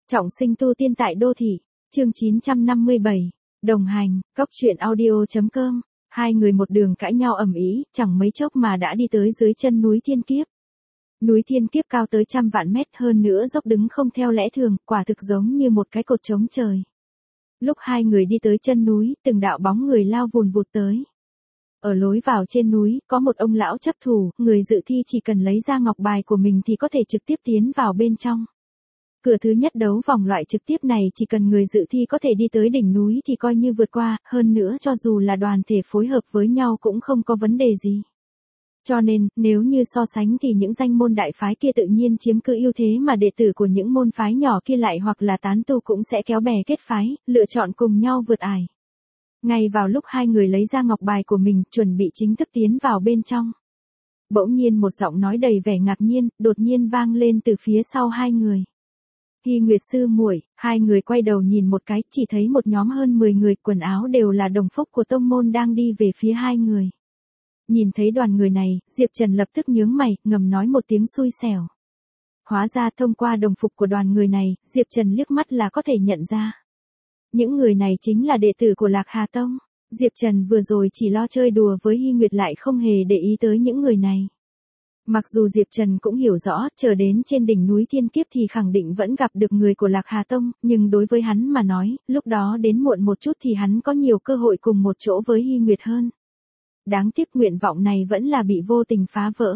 Trọng sinh tu tiên tại đô thị, chương 957, đồng hành, cốc truyện audio.com, hai người một đường cãi nhau ầm ĩ, chẳng mấy chốc mà đã đi tới dưới chân núi Thiên Kiếp. Núi Thiên Kiếp cao tới trăm vạn mét, hơn nữa dốc đứng không theo lẽ thường, quả thực giống như một cái cột trống trời. Lúc hai người đi tới chân núi, từng đạo bóng người lao vùn vụt tới. Ở lối vào trên núi, có một ông lão chấp thủ, người dự thi chỉ cần lấy ra ngọc bài của mình thì có thể trực tiếp tiến vào bên trong. Cửa thứ nhất đấu vòng loại trực tiếp này chỉ cần người dự thi có thể đi tới đỉnh núi thì coi như vượt qua, hơn nữa cho dù là đoàn thể phối hợp với nhau cũng không có vấn đề gì. Cho nên, nếu như so sánh thì những danh môn đại phái kia tự nhiên chiếm cứ ưu thế mà đệ tử của những môn phái nhỏ kia lại hoặc là tán tu cũng sẽ kéo bè kết phái, lựa chọn cùng nhau vượt ải. Ngay vào lúc hai người lấy ra ngọc bài của mình, chuẩn bị chính thức tiến vào bên trong. Bỗng nhiên một giọng nói đầy vẻ ngạc nhiên, đột nhiên vang lên từ phía sau hai người. Hy Nguyệt sư muội, hai người quay đầu nhìn một cái, chỉ thấy một nhóm hơn 10 người, quần áo đều là đồng phục của tông môn đang đi về phía hai người. Nhìn thấy đoàn người này, Diệp Trần lập tức nhướng mày, ngầm nói một tiếng xui xẻo. Hóa ra thông qua đồng phục của đoàn người này, Diệp Trần liếc mắt là có thể nhận ra. Những người này chính là đệ tử của Lạc Hà Tông. Diệp Trần vừa rồi chỉ lo chơi đùa với Hy Nguyệt lại không hề để ý tới những người này. Mặc dù Diệp Trần cũng hiểu rõ, chờ đến trên đỉnh núi Thiên Kiếp thì khẳng định vẫn gặp được người của Lạc Hà Tông, nhưng đối với hắn mà nói, lúc đó đến muộn một chút thì hắn có nhiều cơ hội cùng một chỗ với Hy Nguyệt hơn. Đáng tiếc nguyện vọng này vẫn là bị vô tình phá vỡ.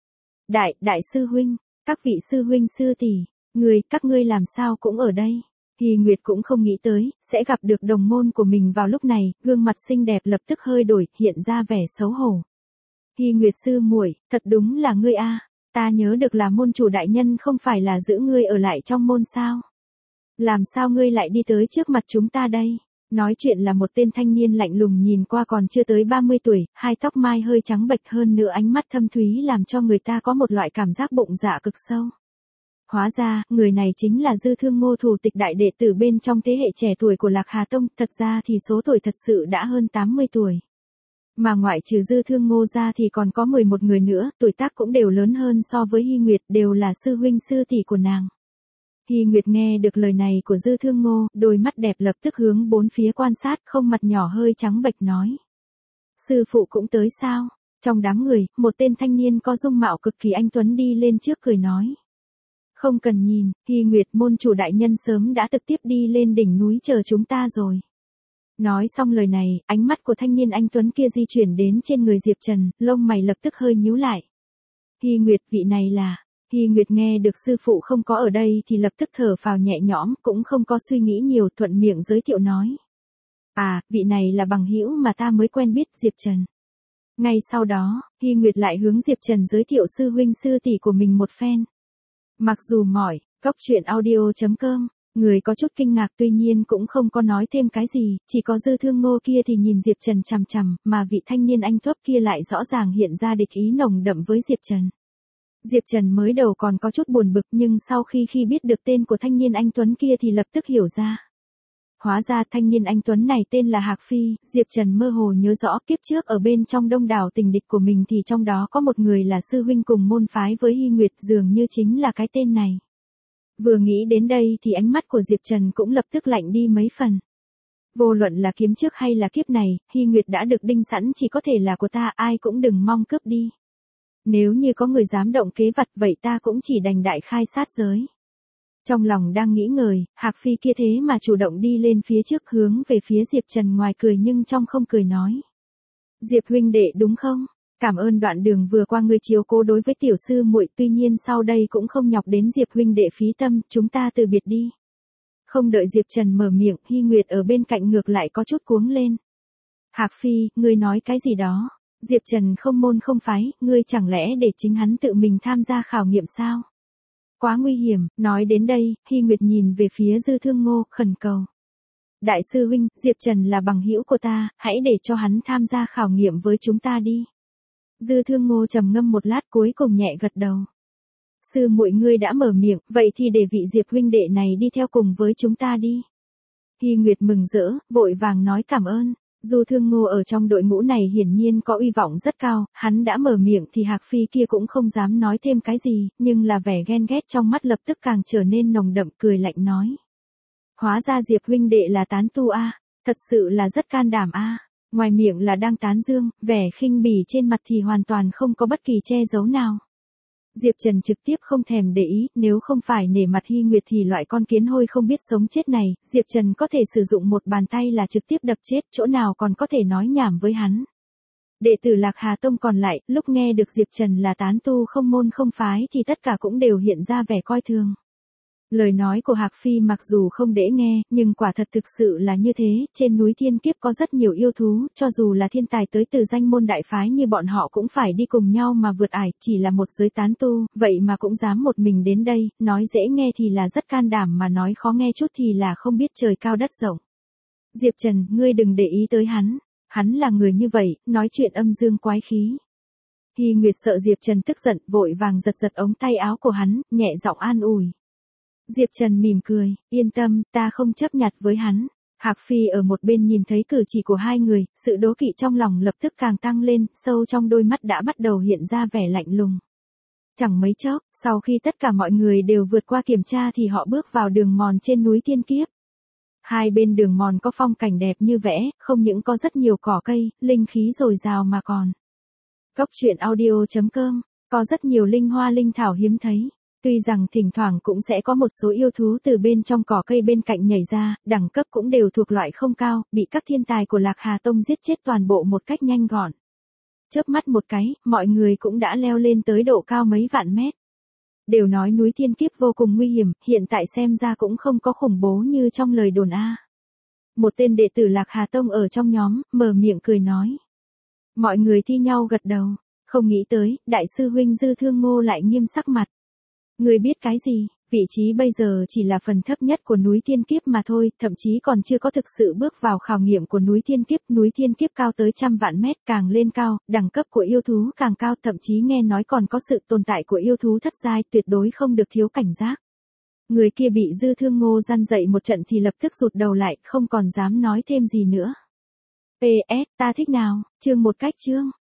Đại sư huynh, các vị sư huynh sư tỷ, các ngươi làm sao cũng ở đây. Hy Nguyệt cũng không nghĩ tới, sẽ gặp được đồng môn của mình vào lúc này, gương mặt xinh đẹp lập tức hơi đổi, hiện ra vẻ xấu hổ. Hy Nguyệt sư muội, thật đúng là ngươi a, ta nhớ được là môn chủ đại nhân không phải là giữ ngươi ở lại trong môn sao? Làm sao ngươi lại đi tới trước mặt chúng ta đây? Nói chuyện là một tên thanh niên lạnh lùng nhìn qua còn chưa tới 30 tuổi, hai tóc mai hơi trắng bệch hơn nữa ánh mắt thâm thúy làm cho người ta có một loại cảm giác bụng dạ cực sâu. Hóa ra, người này chính là Dư Thương Ngô thủ tịch đại đệ tử bên trong thế hệ trẻ tuổi của Lạc Hà Tông, thật ra thì số tuổi thật sự đã hơn 80 tuổi. Mà ngoại trừ Dư Thương Ngô ra thì còn có 11 người nữa, tuổi tác cũng đều lớn hơn so với Hy Nguyệt, đều là sư huynh sư tỷ của nàng. Hy Nguyệt nghe được lời này của Dư Thương Ngô, đôi mắt đẹp lập tức hướng bốn phía quan sát, không mặt nhỏ hơi trắng bệch nói. Sư phụ cũng tới sao? Trong đám người, một tên thanh niên có dung mạo cực kỳ anh tuấn đi lên trước cười nói. Không cần nhìn, Hy Nguyệt môn chủ đại nhân sớm đã trực tiếp đi lên đỉnh núi chờ chúng ta rồi. Nói xong lời này, ánh mắt của thanh niên anh tuấn kia di chuyển đến trên người Diệp Trần, lông mày lập tức hơi nhíu lại. Hy Nguyệt, vị này là... Hy Nguyệt nghe được sư phụ không có ở đây thì lập tức thở phào nhẹ nhõm, cũng không có suy nghĩ nhiều, thuận miệng giới thiệu nói. À, vị này là bằng hữu mà ta mới quen biết, Diệp Trần. Ngay sau đó, Hy Nguyệt lại hướng Diệp Trần giới thiệu sư huynh sư tỷ của mình một phen. Mặc dù mỏi, cốc truyện audio.com, người có chút kinh ngạc tuy nhiên cũng không có nói thêm cái gì, chỉ có Dư Thương Ngô kia thì nhìn Diệp Trần chằm chằm, mà vị thanh niên anh tuấn kia lại rõ ràng hiện ra địch ý nồng đậm với Diệp Trần. Diệp Trần mới đầu còn có chút buồn bực nhưng sau khi biết được tên của thanh niên anh tuấn kia thì lập tức hiểu ra. Hóa ra thanh niên anh tuấn này tên là Hạc Phi, Diệp Trần mơ hồ nhớ rõ kiếp trước ở bên trong đông đảo tình địch của mình thì trong đó có một người là sư huynh cùng môn phái với Hy Nguyệt, dường như chính là cái tên này. Vừa nghĩ đến đây thì ánh mắt của Diệp Trần cũng lập tức lạnh đi mấy phần. Vô luận là kiếm trước hay là kiếp này, Hy Nguyệt đã được đinh sẵn chỉ có thể là của ta, ai cũng đừng mong cướp đi. Nếu như có người dám động kế vặt vậy ta cũng chỉ đành đại khai sát giới. Trong lòng đang nghĩ ngợi, Hạc Phi kia thế mà chủ động đi lên phía trước hướng về phía Diệp Trần ngoài cười nhưng trong không cười nói. Diệp huynh đệ đúng không? Cảm ơn đoạn đường vừa qua ngươi chiếu cố đối với tiểu sư muội, tuy nhiên sau đây cũng không nhọc đến Diệp huynh đệ phí tâm, chúng ta từ biệt đi. Không đợi Diệp Trần mở miệng, Hy Nguyệt ở bên cạnh ngược lại có chút cuống lên. Hạc Phi, ngươi nói cái gì đó? Diệp Trần không môn không phái, ngươi chẳng lẽ để chính hắn tự mình tham gia khảo nghiệm sao? Quá nguy hiểm, nói đến đây, Hy Nguyệt nhìn về phía Dư Thương Ngô, khẩn cầu. Đại sư huynh, Diệp Trần là bằng hữu của ta, hãy để cho hắn tham gia khảo nghiệm với chúng ta đi. Dư Thương Ngô trầm ngâm một lát cuối cùng nhẹ gật đầu. Sư muội ngươi đã mở miệng, vậy thì để vị Diệp huynh đệ này đi theo cùng với chúng ta đi. Hy Nguyệt mừng rỡ, vội vàng nói cảm ơn. Dù Thương Ngô ở trong đội ngũ này hiển nhiên có uy vọng rất cao, hắn đã mở miệng thì Hạc Phi kia cũng không dám nói thêm cái gì, nhưng là vẻ ghen ghét trong mắt lập tức càng trở nên nồng đậm, cười lạnh nói. Hóa ra Diệp huynh đệ là tán tu a, thật sự là rất can đảm a. Ngoài miệng là đang tán dương, vẻ khinh bỉ trên mặt thì hoàn toàn không có bất kỳ che giấu nào. Diệp Trần trực tiếp không thèm để ý, nếu không phải nể mặt Hy Nguyệt thì loại con kiến hôi không biết sống chết này, Diệp Trần có thể sử dụng một bàn tay là trực tiếp đập chết, chỗ nào còn có thể nói nhảm với hắn. Đệ tử Lạc Hà Tông còn lại, lúc nghe được Diệp Trần là tán tu không môn không phái thì tất cả cũng đều hiện ra vẻ coi thường. Lời nói của Hạc Phi mặc dù không dễ nghe, nhưng quả thật thực sự là như thế, trên núi Thiên Kiếp có rất nhiều yêu thú, cho dù là thiên tài tới từ danh môn đại phái như bọn họ cũng phải đi cùng nhau mà vượt ải, chỉ là một giới tán tu, vậy mà cũng dám một mình đến đây, nói dễ nghe thì là rất can đảm mà nói khó nghe chút thì là không biết trời cao đất rộng. Diệp Trần, ngươi đừng để ý tới hắn là người như vậy, nói chuyện âm dương quái khí. Hy Nguyệt sợ Diệp Trần tức giận, vội vàng giật giật ống tay áo của hắn, nhẹ giọng an ủi. Diệp Trần mỉm cười, yên tâm, ta không chấp nhặt với hắn. Hạc Phi ở một bên nhìn thấy cử chỉ của hai người, sự đố kỵ trong lòng lập tức càng tăng lên, sâu trong đôi mắt đã bắt đầu hiện ra vẻ lạnh lùng. Chẳng mấy chốc, sau khi tất cả mọi người đều vượt qua kiểm tra thì họ bước vào đường mòn trên núi Thiên Kiếp. Hai bên đường mòn có phong cảnh đẹp như vẽ, không những có rất nhiều cỏ cây, linh khí dồi dào mà còn. Cốc truyện audio.com, có rất nhiều linh hoa linh thảo hiếm thấy. Tuy rằng thỉnh thoảng cũng sẽ có một số yêu thú từ bên trong cỏ cây bên cạnh nhảy ra, đẳng cấp cũng đều thuộc loại không cao, bị các thiên tài của Lạc Hà Tông giết chết toàn bộ một cách nhanh gọn. Chớp mắt một cái, mọi người cũng đã leo lên tới độ cao mấy vạn mét. Đều nói núi Thiên Kiếp vô cùng nguy hiểm, hiện tại xem ra cũng không có khủng bố như trong lời đồn a. Một tên đệ tử Lạc Hà Tông ở trong nhóm, mở miệng cười nói. Mọi người thi nhau gật đầu, không nghĩ tới, đại sư huynh Dư Thương Ngô lại nghiêm sắc mặt. Người biết cái gì, vị trí bây giờ chỉ là phần thấp nhất của núi Thiên Kiếp mà thôi, thậm chí còn chưa có thực sự bước vào khảo nghiệm của núi Thiên Kiếp cao tới trăm vạn mét, càng lên cao, đẳng cấp của yêu thú càng cao, thậm chí nghe nói còn có sự tồn tại của yêu thú thất giai, tuyệt đối không được thiếu cảnh giác. Người kia bị Dư Thương Ngô răn dậy một trận thì lập tức rụt đầu lại, không còn dám nói thêm gì nữa. PS, ta thích nào, chương một cách chương.